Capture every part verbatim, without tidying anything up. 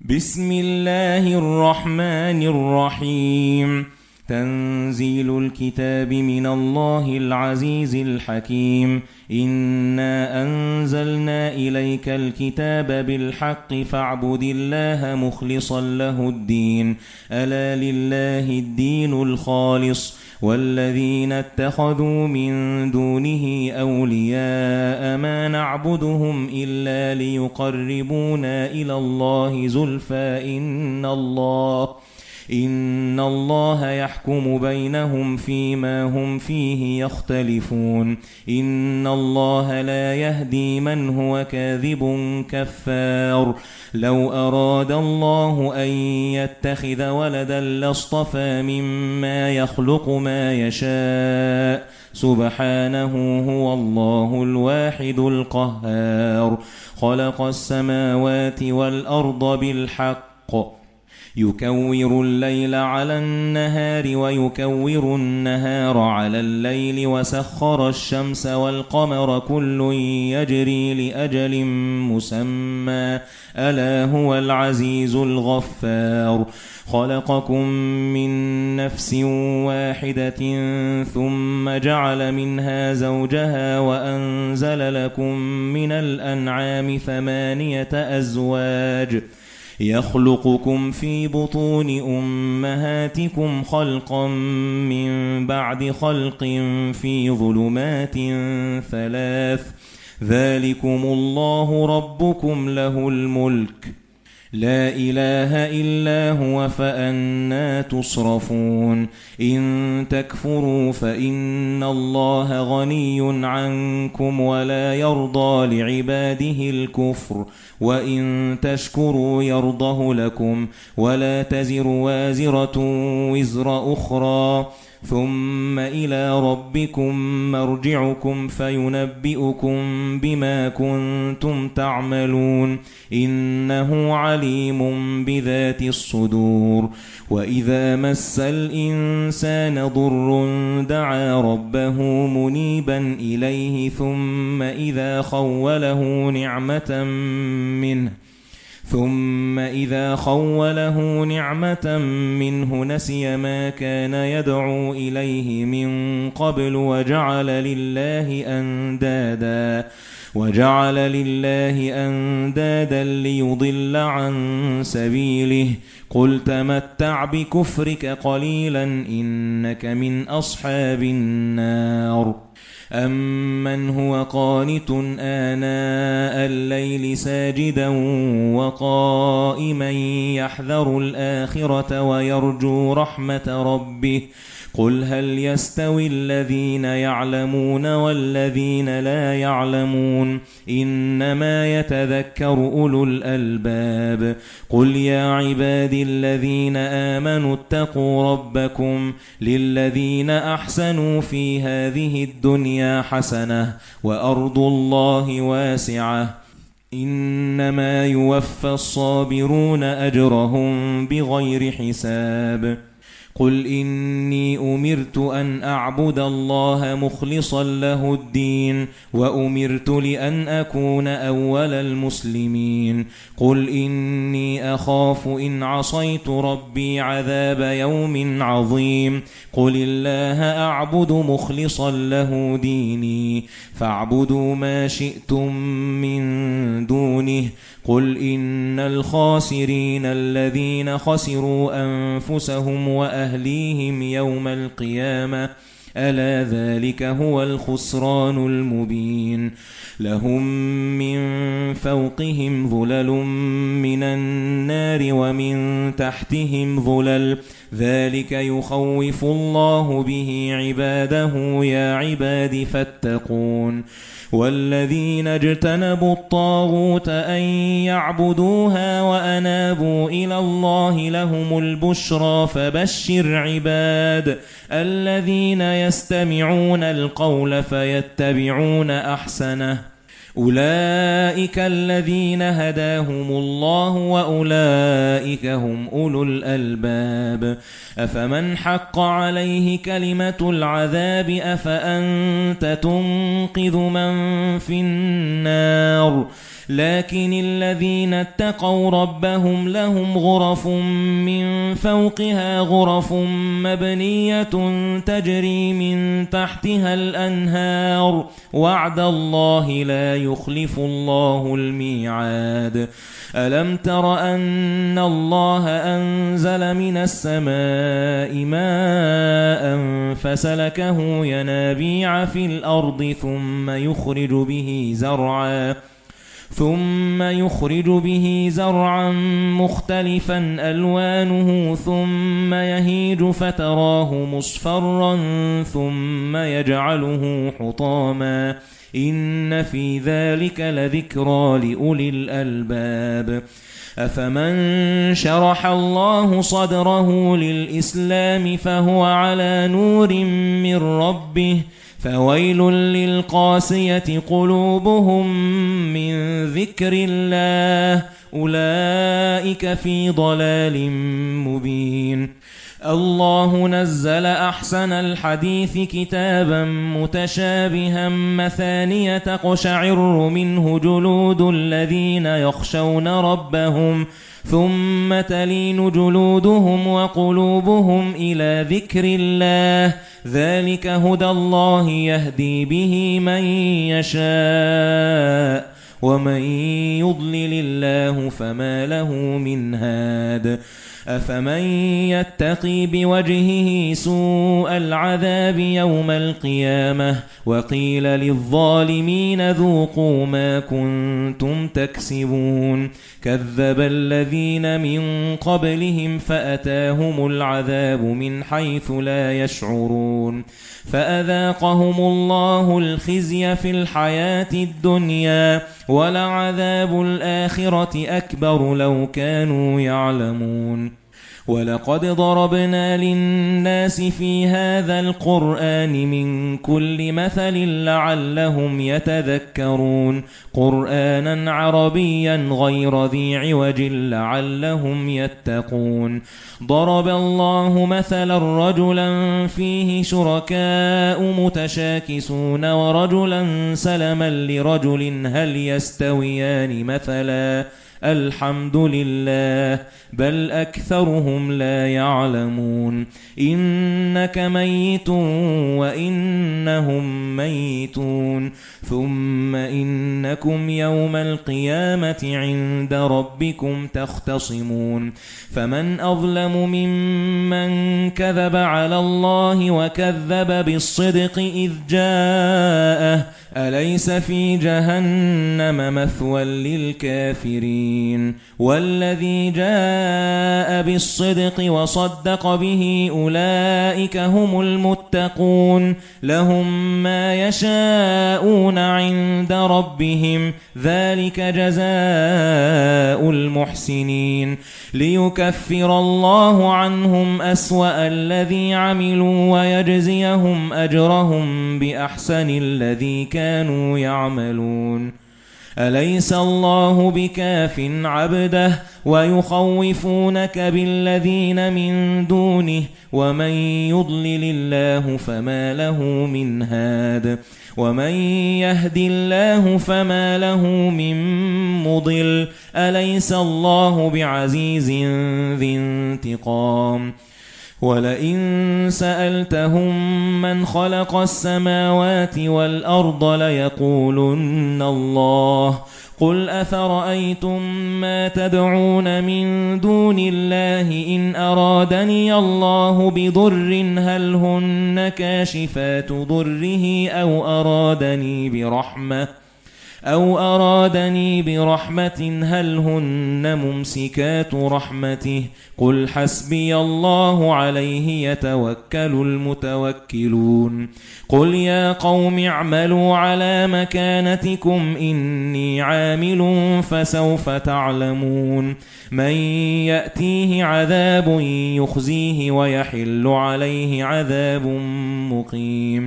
بسم الله الرحمن الرحيم. تنزيل الكتاب من الله العزيز الحكيم. إنا أنزلنا إليك الكتاب بالحق فاعبد الله مخلصا له الدين. ألا لله الدين الخالص والذين اتخذوا من دونه أولياء ما نعبدهم إلا ليقربونا إلى الله زلفى إن الله إن الله يحكم بينهم فيما هم فيه يختلفون. إن الله لا يهدي من هو كاذب كفار. لو أراد الله أن يتخذ ولدا لاصطفى مما يخلق ما يشاء سبحانه هو الله الواحد القهار. خلق السماوات والأرض بالحق يكور الليل على النهار ويكور النهار على الليل وسخر الشمس والقمر كل يجري لأجل مسمى ألا هو العزيز الغفار. خلقكم من نفس واحدة ثم جعل منها زوجها وأنزل لكم من الأنعام ثمانية أزواج يخلقكم في بطون أمهاتكم خلقا من بعد خلق في ظلمات ثلاث ذلكم الله ربكم له الملك لا إله إلا هو فأنى تصرفون. إن تكفروا فإن الله غني عنكم ولا يرضى لعباده الكفر وإن تشكروا يرضه لكم ولا تزر وازرة وزر أخرى ثم إلى ربكم مرجعكم فينبئكم بما كنتم تعملون إنه عليم بذات الصدور. وإذا مس الإنسان ضر دعا ربه منيبا إليه ثم إذا خوله نعمة منه ثم إذا خوله نعمة منه نسي ما كان يدعو إليه من قبل وجعل لله أندادا وجعل لله أندادا ليضل عن سبيله قل تمتع بكفرك قليلا إنك من أصحاب النار. أمن هو قانت آناء الليل ساجدا وقائما يحذر الآخرة ويرجو رحمة ربه قل هل يستوي الذين يعلمون والذين لا يعلمون إنما يتذكر أولو الألباب. قل يا عبادي الذين آمنوا اتقوا ربكم للذين أحسنوا في هذه الدنيا حسنة وأرض الله واسعة إنما يوفى الصابرون أجرهم بغير حساب. قل إني أمرت أن أعبد الله مخلصا له الدين وأمرت لأن أكون أول المسلمين. قل إني أخاف إن عصيت ربي عذاب يوم عظيم. قل الله أعبد مخلصا له ديني فاعبدوا ما شئتم من دونه. قل إن الخاسرين الذين خسروا أنفسهم وأهليهم يوم القيامة ألا ذلك هو الخسران المبين. لهم من فوقهم ظلل من النار ومن تحتهم ظلل ذلك يخوف الله به عباده يا عباد فاتقون. والذين اجتنبوا الطاغوت أن يعبدوها وأنابوا إلى الله لهم البشرى فبشر عباد الذين يستمعون القول فيتبعون أحسنه أولئك الذين هداهم الله وأولئك هم أولو الألباب أفمن حق عليه كلمة العذاب أفأنت تنقذ من في النار لكن الذين اتقوا ربهم لهم غرف من فوقها غرف مبنية تجري من تحتها الأنهار وعد الله لا يخلف الله الميعاد ألم تر أن الله أنزل من السماء ماء فسلكه ينابيع في الأرض ثم يخرج به زرعا ثم يخرج به زرعا مختلفا ألوانه ثم يهيج فتراه مصفرا ثم يجعله حطاما إن في ذلك لذكرى لأولي الألباب أفمن شرح الله صدره للإسلام فهو على نور من ربه فويل للقاسية قلوبهم من ذكر الله أولئك في ضلال مبين الله نزل أحسن الحديث كتابا متشابها مثانية تقشعر منه جلود الذين يخشون ربهم ثم تلين جلودهم وقلوبهم إلى ذكر الله ذلك هدى الله يهدي به من يشاء ومن يضلل الله فما له من هاد أفمن يتقي بوجهه سوء العذاب يوم القيامة وقيل للظالمين ذوقوا ما كنتم تكسبون كذب الذين من قبلهم فأتاهم العذاب من حيث لا يشعرون فأذاقهم الله الخزي في الحياة الدنيا ولعذاب الآخرة أكبر لو كانوا يعلمون ولقد ضربنا للناس في هذا القرآن من كل مثل لعلهم يتذكرون قرآنا عربيا غير ذي عوج لعلهم يتقون ضرب الله مثلا رجلا فيه شركاء متشاكسون ورجلا سلما لرجل هل يستويان مثلا الحمد لله بل أكثرهم لا يعلمون إنك ميت وإنهم ميتون ثم إنكم يوم القيامة عند ربكم تختصمون فمن أظلم ممن كذب على الله وكذب بالصدق إذ جاءه أليس في جهنم مثوى للكافرين والذي جاء بالصدق وصدق به أولئك هم المتقون لهم ما يشاءون عند ربهم ذلك جزاء المحسنين ليكفر الله عنهم أسوأ الذي عملوا ويجزيهم أجرهم بأحسن الذي كانوا يعملون أليس الله بكاف عبده ويخوفونك بالذين من دونه ومن يضلل الله فما له من هاد ومن يهد الله فما له من مضل أليس الله بعزيز ذي انتقام ولئن سألتهم من خلق السماوات والأرض ليقولن الله قل أفرأيتم ما تدعون من دون الله إن أرادني الله بضر هل هن كاشفات ضره أو أرادني برحمة أو أرادني برحمة هل هن ممسكات رحمته قل حسبي الله عليه يتوكل المتوكلون قل يا قوم اعملوا على مكانتكم إني عامل فسوف تعلمون من يأتيه عذاب يخزيه ويحل عليه عذاب مقيم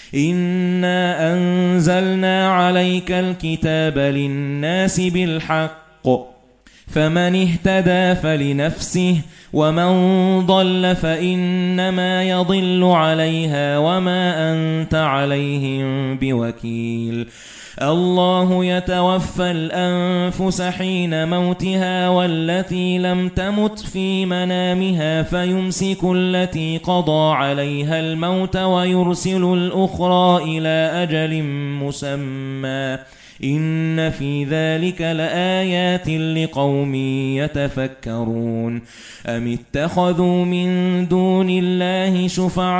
إنا أنزلنا عليك الكتاب للناس بالحق فمن اهتدى فلنفسه ومن ضل فإنما يضل عليها وما أنت عليهم بوكيل الله يتوفى الأنفس حين موتها والتي لم تمت في منامها فيمسك التي قضى عليها الموت ويرسل الأخرى إلى أجل مسمى إن في ذلك لآيات لقوم يتفكرون أم اتخذوا من دون الله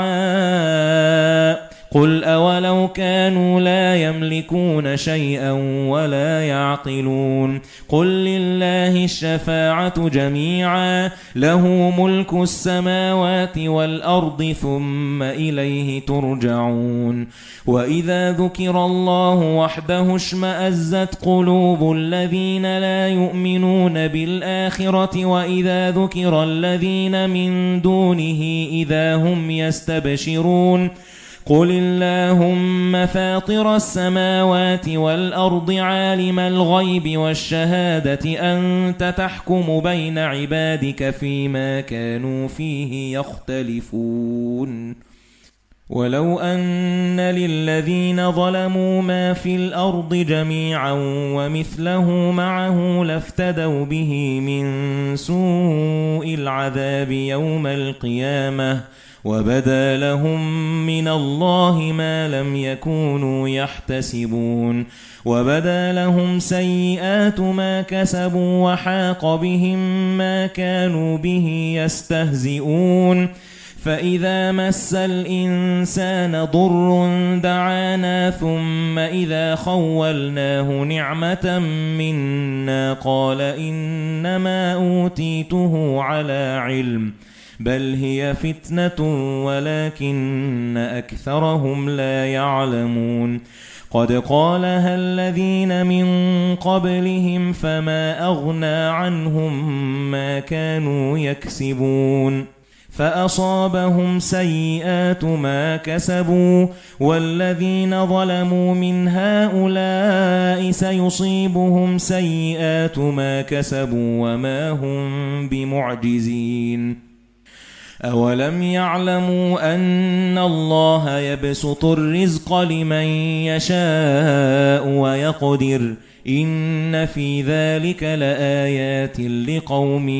شفعاء قل أولو كانوا لا يملكون شيئا ولا يعقلون قل لله الشفاعة جميعا له ملك السماوات والأرض ثم إليه ترجعون وإذا ذكر الله وحده اشمأزت قلوب الذين لا يؤمنون بالآخرة وإذا ذكر الذين من دونه إذا هم يستبشرون قل اللهم فاطر السماوات والأرض عالم الغيب والشهادة أنت تحكم بين عبادك فيما كانوا فيه يختلفون ولو أن للذين ظلموا ما في الأرض جميعا ومثله معه لافتدوا به من سوء العذاب يوم القيامة وبدا لهم من الله ما لم يكونوا يحتسبون وبدا لهم سيئات ما كسبوا وحاق بهم ما كانوا به يستهزئون فإذا مس الإنسان ضر دعانا ثم إذا خولناه نعمة منا قال إنما أوتيته على علم بل هي فتنة ولكن أكثرهم لا يعلمون قد قالها الذين من قبلهم فما أغنى عنهم ما كانوا يكسبون فأصابهم سيئات ما كسبوا والذين ظلموا من هؤلاء سيصيبهم سيئات ما كسبوا وما هم بمعجزين أولم يعلموا أن الله يبسط الرزق لمن يشاء ويقدر إن في ذلك لآيات لقوم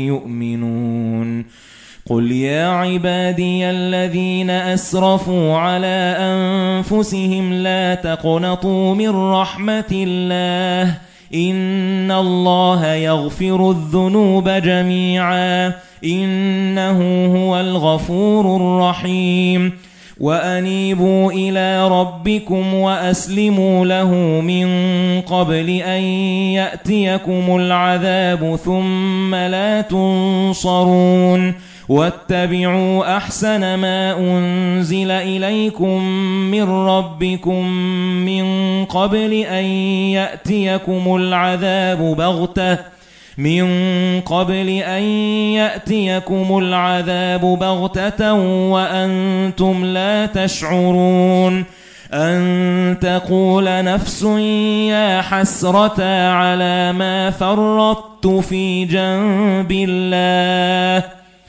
يؤمنون قل يا عبادي الذين أسرفوا على أنفسهم لا تقنطوا من رحمة الله إن الله يغفر الذنوب جميعا إنه هو الغفور الرحيم وأنيبوا إلى ربكم وأسلموا له من قبل أن يأتيكم العذاب ثم لا تنصرون واتبعوا أحسن ما أنزل إليكم من ربكم من قبل أن يأتيكم العذاب بغتة من قبل أن يأتيكم العذاب بغتة وأنتم لا تشعرون أن تقول نفس يا حسرة على ما فرطت في جنب الله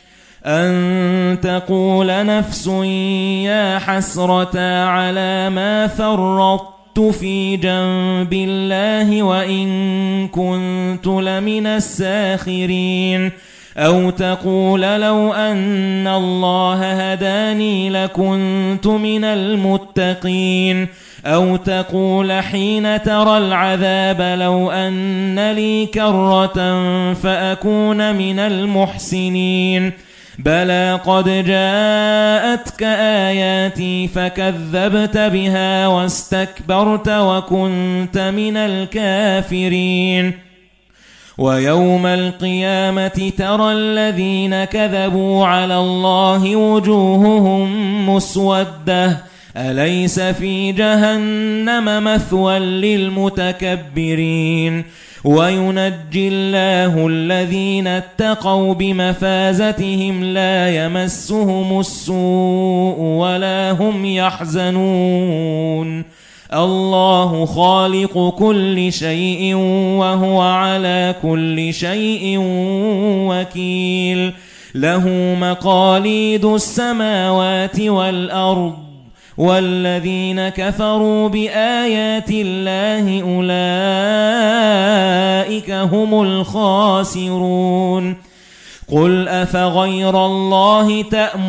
أن تقول نفس يا حسرة على ما فرطت في جنب الله وإن كنت لمن الساخرين أو تقول لو أن الله هداني لكنت من المتقين أو تقول حين ترى العذاب لو أن لي كرة فأكون من المحسنين بلى قد جاءتك آياتي فكذبت بها واستكبرت وكنت من الكافرين ويوم القيامة ترى الذين كذبوا على الله وجوههم مسودة أليس في جهنم مثوى للمتكبرين وَيُنَجِّي اللَّهُ الَّذِينَ اتَّقَوْا بِمَفَازَتِهِمْ لَا يَمَسُّهُمُ السُّوءُ وَلَا هُمْ يَحْزَنُونَ اللَّهُ خَالِقُ كُلِّ شَيْءٍ وَهُوَ عَلَى كُلِّ شَيْءٍ وَكِيلٌ لَهُ مَقَالِيدُ السَّمَاوَاتِ وَالْأَرْضِ وَالَّذِينَ كَفَرُوا بِآيَاتِ اللَّهِ أُولَئِكَ هُمُ الْخَاسِرُونَ قُلْ أَفَغَيْرَ اللَّهِ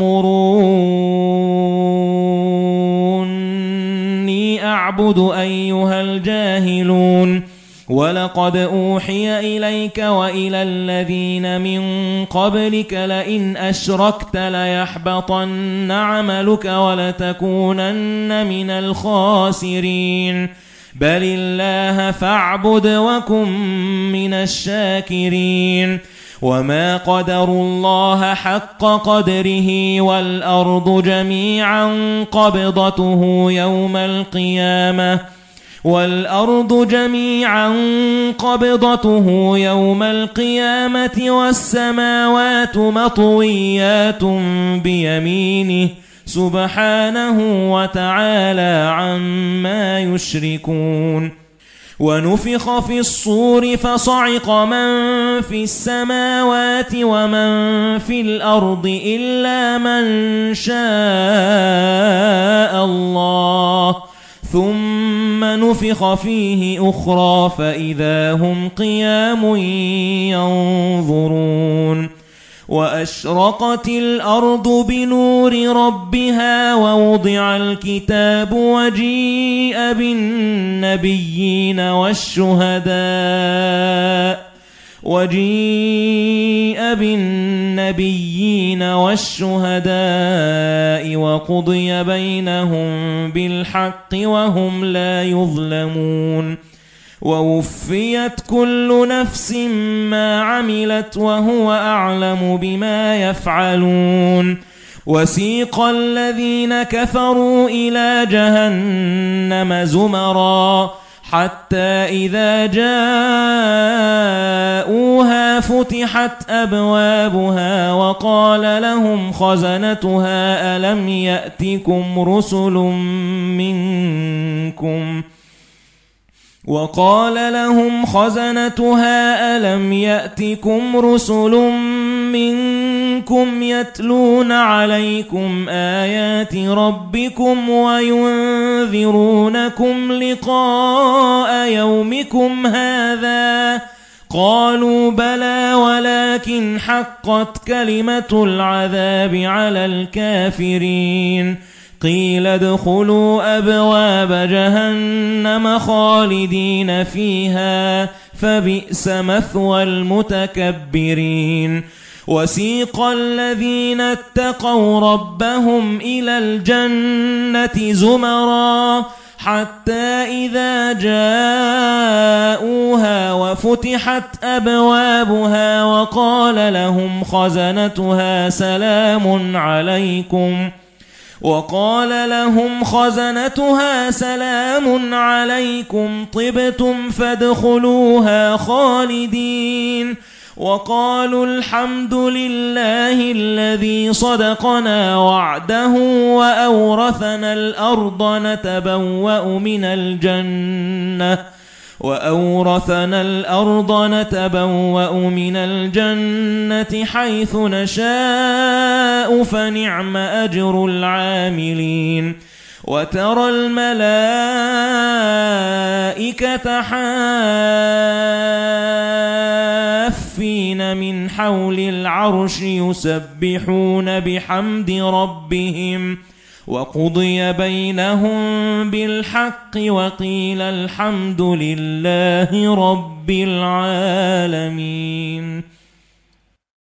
تَأْمُرُونِّي أَعْبُدُ أَيُّهَا الْجَاهِلُونَ وَلَقَدْ أُوحِيَ إِلَيْكَ وَإِلَى الَّذِينَ مِنْ قَبْلِكَ لَئِنْ أَشْرَكْتَ لَيَحْبَطَنَّ عَمَلُكَ وَلَتَكُونَنَّ مِنَ الْخَاسِرِينَ بَلِ اللَّهَ فَاعْبُدْ وَكُنْ مِنَ الشَّاكِرِينَ وَمَا قَدَرُوا اللَّهَ حَقَّ قَدْرِهِ وَالْأَرْضُ جَمِيعًا قَبْضَتُهُ يَوْمَ الْقِيَامَةِ وَالْأَرْضُ جَمِيعًا قَبْضَتُهُ يَوْمَ الْقِيَامَةِ وَالسَّمَاوَاتُ مَطْوِيَّاتٌ بِيَمِينِهِ سُبْحَانَهُ وَتَعَالَى عَمَّا يُشْرِكُونَ وَنُفِخَ فِي الصُّورِ فَصَعِقَ مَن فِي السَّمَاوَاتِ وَمَن فِي الْأَرْضِ إِلَّا مَن شَاءَ اللَّهُ ثُمَّ نُفِخَ فِيهِ أُخْرَى فَإِذَا هُمْ قِيَامٌ يَنظُرُونَ وَأَشْرَقَتِ الْأَرْضُ بِنُورِ رَبِّهَا وَوُضِعَ الْكِتَابُ وَجِيءَ بِالنَّبِيِّينَ وَالشُّهَدَاءِ وَجِيءَ بِالنَّبِيِّينَ وَالشُّهَدَاءِ وَقُضِيَ بَيْنَهُم بِالْحَقِّ وَهُمْ لَا يُظْلَمُونَ وَوُفِّيَتْ كُلُّ نَفْسٍ مَا عَمِلَتْ وَهُوَ أَعْلَمُ بِمَا يَفْعَلُونَ وَسِيقَ الَّذِينَ كَفَرُوا إِلَى جَهَنَّمَ زُمَرًا حَتَّى إِذَا جَاءُوهَا فُتِحَتْ أَبْوَابُهَا وَقَالَ لَهُمْ خَزَنَتُهَا أَلَمْ يَأْتِكُمْ رُسُلٌ مِنْكُمْ وَقَالَ لَهُمْ خَزَنَتُهَا أَلَمْ يَأْتِكُمْ رُسُلٌ مِنْكُمْ يَتْلُونَ عَلَيْكُمْ آيَاتِ رَبِّكُمْ وَيُنذِرُونَكُمْ لِقَاءَ يَوْمِكُمْ هَذَا قَالُوا بَلَى وَلَكِنْ حَقَّتْ كَلِمَةُ الْعَذَابِ عَلَى الْكَافِرِينَ قِيلَ ادْخُلُوا أَبْوَابَ جَهَنَّمَ خَالِدِينَ فِيهَا فَبِئْسَ مَثْوَى الْمُتَكَبِّرِينَ وَسِيقَ الَّذِينَ اتَّقَوْا رَبَّهُمْ إِلَى الْجَنَّةِ زُمَرًا حَتَّى إِذَا جَاءُوهَا وَفُتِحَتْ أَبْوَابُهَا وَقَالَ لَهُمْ خَزَنَتُهَا سَلَامٌ عَلَيْكُمْ وَقَالَ لَهُمْ خَزَنَتُهَا سَلَامٌ عَلَيْكُمْ طِبْتُمْ فَادْخُلُوهَا خَالِدِينَ وَقَالُوا الْحَمْدُ لِلَّهِ الَّذِي صَدَقَنَا وَعْدَهُ وَأَوْرَثَنَا الْأَرْضَ نَتَبَوَّأُ مِنَ الْجَنَّةِ وَأَوْرَثَنَا الْأَرْضَ نَتَبَوَّأُ مِنَ الْجَنَّةِ حَيْثُ نَشَاءُ فَنِعْمَ أَجْرُ الْعَامِلِينَ وَتَرَى الْمَلَائِكَةَ حَافِّينَ مِنْ حَوْلِ الْعَرْشِ يُسَبِّحُونَ بِحَمْدِ رَبِّهِمْ وَقُضِيَ بَيْنَهُم بِالْحَقِّ وَقِيلَ الْحَمْدُ لِلَّهِ رَبِّ الْعَالَمِينَ.